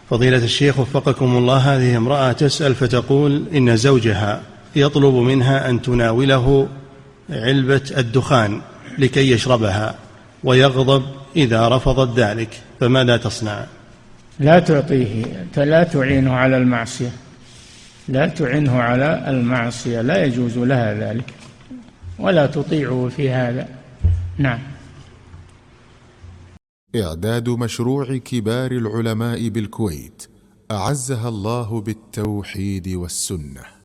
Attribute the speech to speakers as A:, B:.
A: فضيلة الشيخ وفقكم الله، هذه امرأة تسأل فتقول إن زوجها يطلب منها أن تناوله علبة الدخان لكي يشربها ويغضب إذا رفضت ذلك، فماذا تصنع؟
B: لا تعطيه، لا تعينه على المعصية، لا تعينه على المعصية، لا يجوز لها ذلك ولا تطيعه في هذا. نعم.
C: إعداد مشروع كبار العلماء بالكويت أعزها الله بالتوحيد والسنة.